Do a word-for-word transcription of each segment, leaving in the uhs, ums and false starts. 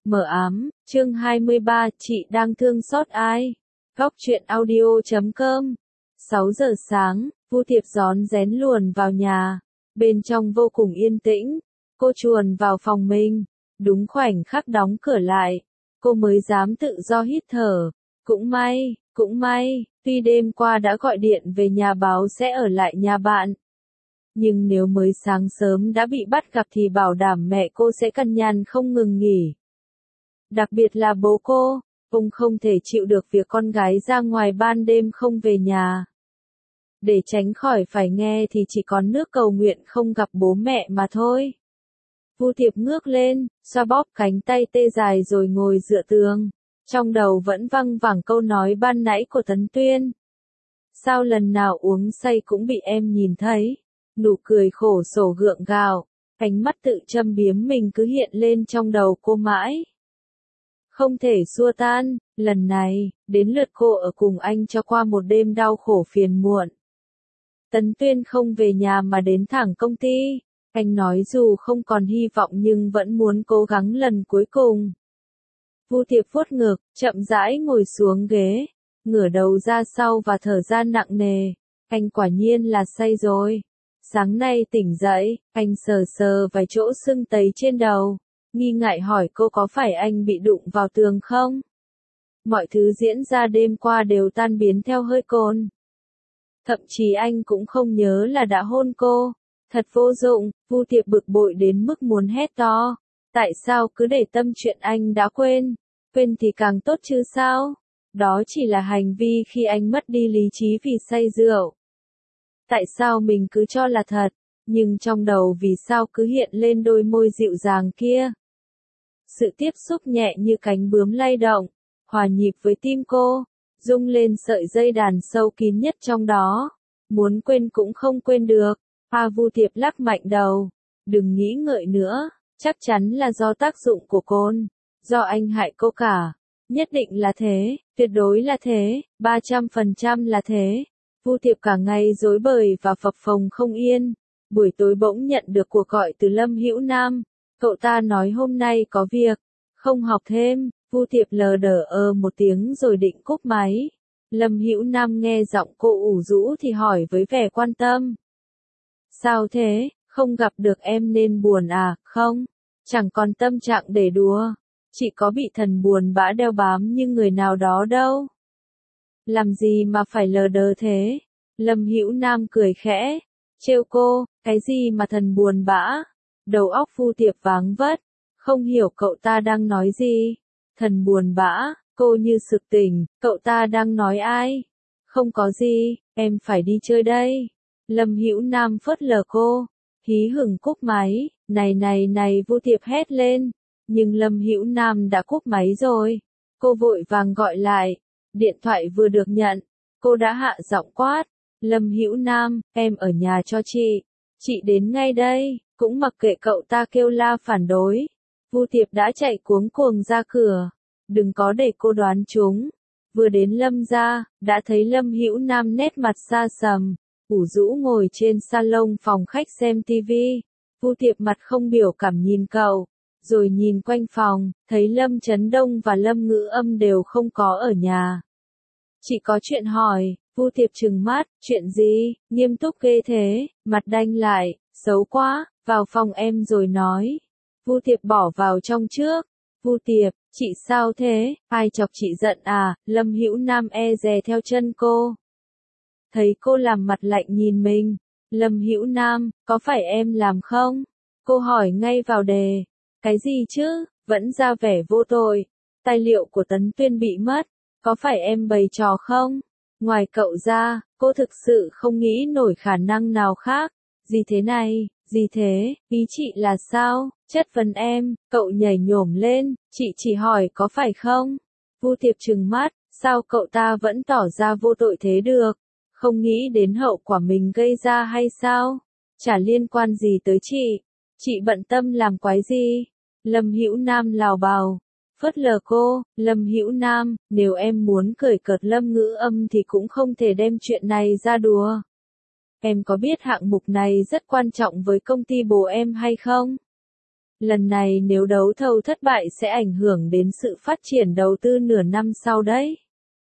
Mờ ám, chương hai mươi ba, chị đang thương xót ai? Góc truyện audio chấm com. sáu giờ sáng, Vu Thiệp rón rén luồn vào nhà. Bên trong vô cùng yên tĩnh. Cô chuồn vào phòng mình. Đúng khoảnh khắc đóng cửa lại. Cô mới dám tự do hít thở. Cũng may, cũng may, tuy đêm qua đã gọi điện về nhà báo sẽ ở lại nhà bạn. Nhưng nếu mới sáng sớm đã bị bắt gặp thì bảo đảm mẹ cô sẽ cằn nhằn không ngừng nghỉ. Đặc biệt là bố cô, ông không thể chịu được việc con gái ra ngoài ban đêm không về nhà. Để tránh khỏi phải nghe thì chỉ còn nước cầu nguyện không gặp bố mẹ mà thôi. Vu Thiệp ngước lên, xoa bóp cánh tay tê dài rồi ngồi dựa tường. Trong đầu vẫn văng vẳng câu nói ban nãy của Tấn Tuyên. Sao lần nào uống say cũng bị em nhìn thấy? Nụ cười khổ sở gượng gạo, ánh mắt tự châm biếm mình cứ hiện lên trong đầu cô mãi. Không thể xua tan, lần này, đến lượt cô ở cùng anh cho qua một đêm đau khổ phiền muộn. Tấn Tuyên không về nhà mà đến thẳng công ty, anh nói dù không còn hy vọng nhưng vẫn muốn cố gắng lần cuối cùng. Vu Thiệp vuốt ngực, chậm rãi ngồi xuống ghế, ngửa đầu ra sau và thở ra nặng nề, anh quả nhiên là say rồi. Sáng nay tỉnh dậy, anh sờ sờ vài chỗ sưng tấy trên đầu, nghi ngại hỏi cô có phải anh bị đụng vào tường không? Mọi thứ diễn ra đêm qua đều tan biến theo hơi cồn. Thậm chí anh cũng không nhớ là đã hôn cô. Thật vô dụng, Vu Thiệp bực bội đến mức muốn hét to. Tại sao cứ để tâm chuyện anh đã quên? Quên thì càng tốt chứ sao? Đó chỉ là hành vi khi anh mất đi lý trí vì say rượu. Tại sao mình cứ cho là thật, nhưng trong đầu vì sao cứ hiện lên đôi môi dịu dàng kia? Sự tiếp xúc nhẹ như cánh bướm lay động, hòa nhịp với tim cô, rung lên sợi dây đàn sâu kín nhất trong đó. Muốn quên cũng không quên được. A Vu Thiệp lắc mạnh đầu. Đừng nghĩ ngợi nữa, chắc chắn là do tác dụng của cồn. Do anh hại cô cả. Nhất định là thế, tuyệt đối là thế, ba trăm phần trăm là thế. Vu Thiệp cả ngày rối bời và phập phồng không yên. Buổi tối bỗng nhận được cuộc gọi từ Lâm Hữu Nam. Cậu ta nói hôm nay có việc, không học thêm. Vu Thiệp lờ đờ ơ một tiếng rồi định cúp máy. Lâm Hữu Nam nghe giọng cô ủ rũ thì hỏi với vẻ quan tâm. Sao thế, không gặp được em nên buồn à? Không, chẳng còn tâm trạng để đùa. Chị có bị thần buồn bã đeo bám như người nào đó đâu. Làm gì mà phải lờ đờ thế? Lâm Hữu Nam cười khẽ, trêu cô, cái gì mà thần buồn bã? Đầu óc Vu Thiệp váng vất, không hiểu cậu ta đang nói gì. Thần buồn bã, cô như sực tỉnh, cậu ta đang nói ai? Không có gì, em phải đi chơi đây. Lâm Hữu Nam phớt lờ cô, hí hửng cúp máy. Này này này, Vu Thiệp hét lên, nhưng Lâm Hữu Nam đã cúp máy rồi. Cô vội vàng gọi lại, điện thoại vừa được nhận, cô đã hạ giọng quát, Lâm Hữu Nam, em ở nhà cho chị, chị đến ngay đây. Cũng mặc kệ cậu ta kêu la phản đối, Vu Thiệp đã chạy cuống cuồng ra cửa. Đừng có để cô đoán chúng. Vừa đến Lâm gia, đã thấy Lâm Hữu Nam nét mặt xa sầm, ủ rũ ngồi trên salon phòng khách xem tivi. Vu Thiệp mặt không biểu cảm nhìn cậu, rồi nhìn quanh phòng, thấy Lâm Chấn Đông và Lâm Ngữ Âm đều không có ở nhà. Chị có chuyện hỏi. Vu Thiệp trừng mắt, chuyện gì? Nghiêm túc ghê thế, mặt đanh lại, xấu quá, vào phòng em rồi nói. Vu Thiệp bỏ vào trong trước. Vu Thiệp, chị sao thế? Ai chọc chị giận à? Lâm Hữu Nam e dè theo chân cô. Thấy cô làm mặt lạnh nhìn mình. Lâm Hữu Nam, có phải em làm không? Cô hỏi ngay vào đề. Cái gì chứ? Vẫn ra vẻ vô tội. Tài liệu của Tấn Tuyên bị mất. Có phải em bày trò không? Ngoài cậu ra, cô thực sự không nghĩ nổi khả năng nào khác. Gì thế này, gì thế, ý chị là sao? Chất vấn em, cậu nhảy nhổm lên, chị chỉ hỏi có phải không? Vu Thiệp trừng mắt, sao cậu ta vẫn tỏ ra vô tội thế được? Không nghĩ đến hậu quả mình gây ra hay sao? Chả liên quan gì tới chị. Chị bận tâm làm quái gì? Lâm Hữu Nam lào bào. Phớt lờ cô, Lâm Hữu Nam, nếu em muốn cười cợt Lâm Ngữ Âm thì cũng không thể đem chuyện này ra đùa. Em có biết hạng mục này rất quan trọng với công ty bố em hay không? Lần này nếu đấu thầu thất bại sẽ ảnh hưởng đến sự phát triển đầu tư nửa năm sau đấy.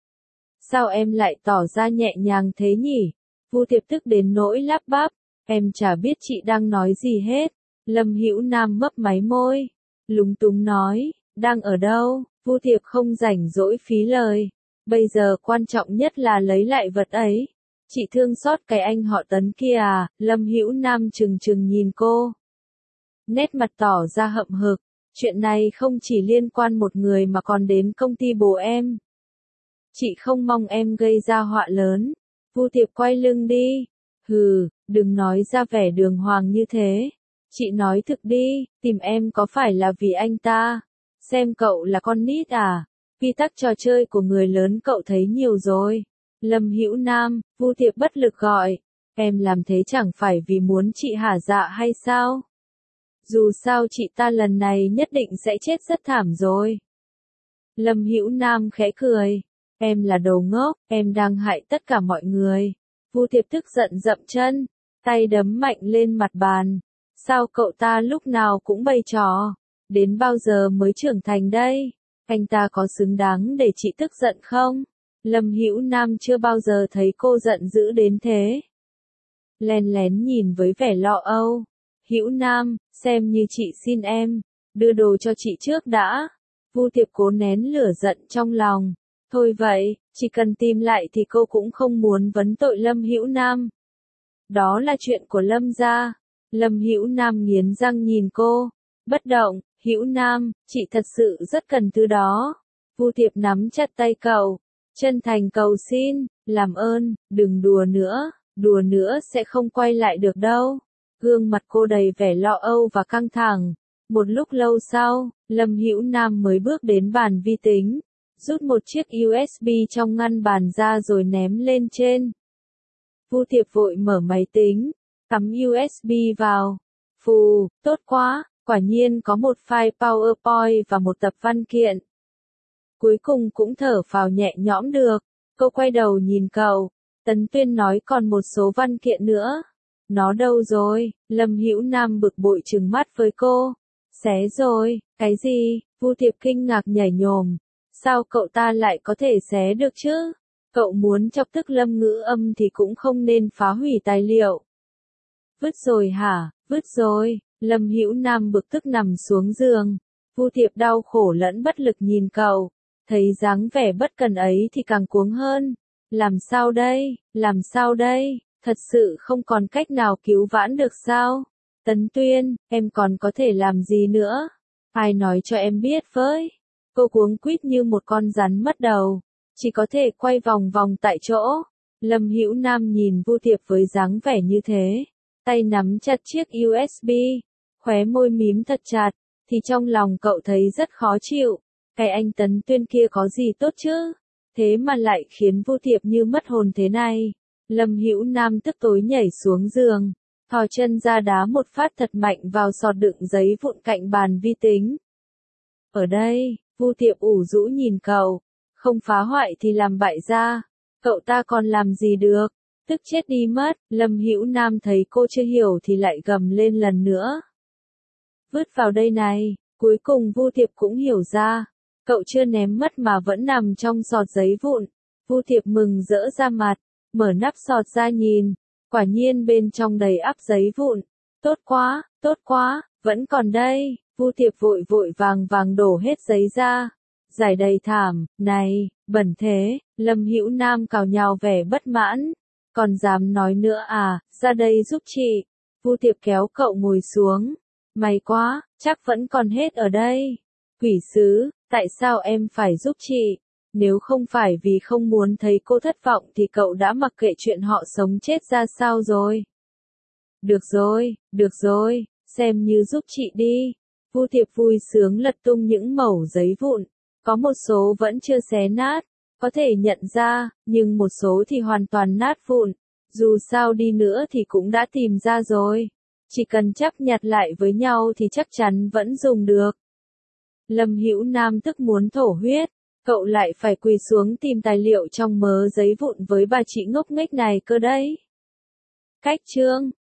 Sao em lại tỏ ra nhẹ nhàng thế nhỉ? Vu Tiệp tức đến nỗi lắp bắp, em chả biết chị đang nói gì hết. Lâm Hữu Nam mấp máy môi, lúng túng nói, đang ở đâu? Vu Tiệp không rảnh rỗi phí lời. Bây giờ quan trọng nhất là lấy lại vật ấy. Chị thương xót cái anh họ Tấn kia à? Lâm Hữu Nam trừng trừng nhìn cô. Nét mặt tỏ ra hậm hực. Chuyện này không chỉ liên quan một người mà còn đến công ty bố em. Chị không mong em gây ra họa lớn. Vu Tiệp quay lưng đi. Hừ, đừng nói ra vẻ đường hoàng như thế. Chị nói thực đi, tìm em có phải là vì anh ta? Xem cậu là con nít à? Quy tắc trò chơi của người lớn cậu thấy nhiều rồi. Lâm Hữu Nam, Vu Tiệp bất lực gọi. Em làm thế chẳng phải vì muốn chị hả dạ hay sao? Dù sao chị ta lần này nhất định sẽ chết rất thảm rồi. Lâm Hữu Nam khẽ cười. Em là đồ ngốc, em đang hại tất cả mọi người. Vu Tiệp tức giận dậm chân, tay đấm mạnh lên mặt bàn. Sao cậu ta lúc nào cũng bày trò? Đến bao giờ mới trưởng thành đây? Anh ta có xứng đáng để chị tức giận không? Lâm Hữu Nam chưa bao giờ thấy cô giận dữ đến thế. Lén lén nhìn với vẻ lo âu. Hữu Nam, xem như chị xin em, đưa đồ cho chị trước đã. Vu Tiệp cố nén lửa giận trong lòng. Thôi vậy, chỉ cần tìm lại thì cô cũng không muốn vấn tội Lâm Hữu Nam. Đó là chuyện của Lâm gia. Lâm Hữu Nam nghiến răng nhìn cô. Bất động, Hữu Nam, chị thật sự rất cần thứ đó. Vu Tiệp nắm chặt tay cậu, chân thành cầu xin, làm ơn, đừng đùa nữa, đùa nữa sẽ không quay lại được đâu. Gương mặt cô đầy vẻ lo âu và căng thẳng. Một lúc lâu sau, Lâm Hữu Nam mới bước đến bàn vi tính, rút một chiếc u ét bê trong ngăn bàn ra rồi ném lên trên. Vu Tiệp vội mở máy tính, cắm u ét bê vào. Phù, tốt quá, quả nhiên có một file PowerPoint và một tập văn kiện. Cuối cùng cũng thở phào nhẹ nhõm được. Cô quay đầu nhìn cậu. Tấn Tuyên nói còn một số văn kiện nữa. Nó đâu rồi? Lâm Hữu Nam bực bội trừng mắt với cô. Xé rồi, cái gì? Vu Tiệp kinh ngạc nhảy nhổm. Sao cậu ta lại có thể xé được chứ? Cậu muốn chọc tức Lâm Ngữ Âm thì cũng không nên phá hủy tài liệu. Vứt rồi hả? Vứt rồi. Lâm Hữu Nam bực tức nằm xuống giường. Vu Tiệp đau khổ lẫn bất lực nhìn cậu. Thấy dáng vẻ bất cần ấy thì càng cuống hơn. Làm sao đây? Làm sao đây? Thật sự không còn cách nào cứu vãn được sao? Tấn Tuyên, em còn có thể làm gì nữa? Ai nói cho em biết với? Cô cuống quýt như một con rắn mất đầu. Chỉ có thể quay vòng vòng tại chỗ. Lâm Hữu Nam nhìn Vu Tiệp với dáng vẻ như thế. Tay nắm chặt chiếc u ét bê. Khóe môi mím thật chặt. Thì trong lòng cậu thấy rất khó chịu. Cái anh Tấn Tuyên kia có gì tốt chứ? Thế mà lại khiến Vu Tiệp như mất hồn thế này. Lâm Hữu Nam tức tối nhảy xuống giường. Thò chân ra đá một phát thật mạnh vào sọt đựng giấy vụn cạnh bàn vi tính. Ở đây, Vu Tiệp ủ rũ nhìn cậu. Không phá hoại thì làm bại ra. Cậu ta còn làm gì được? Tức chết đi mất. Lâm Hữu Nam thấy cô chưa hiểu thì lại gầm lên lần nữa. Vứt vào đây này. Cuối cùng Vu Tiệp cũng hiểu ra. Cậu chưa ném mất mà vẫn nằm trong sọt giấy vụn. Vu Tiệp mừng rỡ ra mặt. Mở nắp sọt ra nhìn. Quả nhiên bên trong đầy ắp giấy vụn. Tốt quá, tốt quá, vẫn còn đây. Vu Tiệp vội vội vàng vàng đổ hết giấy ra. Giải đầy thảm, này, bẩn thế. Lâm Hữu Nam cào nhào vẻ bất mãn. Còn dám nói nữa à, ra đây giúp chị. Vu Tiệp kéo cậu ngồi xuống. May quá, chắc vẫn còn hết ở đây. Quỷ sứ, tại sao em phải giúp chị? Nếu không phải vì không muốn thấy cô thất vọng thì cậu đã mặc kệ chuyện họ sống chết ra sao rồi. Được rồi, được rồi, xem như giúp chị đi. Vu Tiệp vui sướng lật tung những mẩu giấy vụn. Có một số vẫn chưa xé nát, có thể nhận ra, nhưng một số thì hoàn toàn nát vụn. Dù sao đi nữa thì cũng đã tìm ra rồi. Chỉ cần chấp nhặt lại với nhau thì chắc chắn vẫn dùng được. Lâm Hữu Nam tức muốn thổ huyết. Cậu lại phải quỳ xuống tìm tài liệu trong mớ giấy vụn với bà chị ngốc nghếch này cơ đấy. Cách chương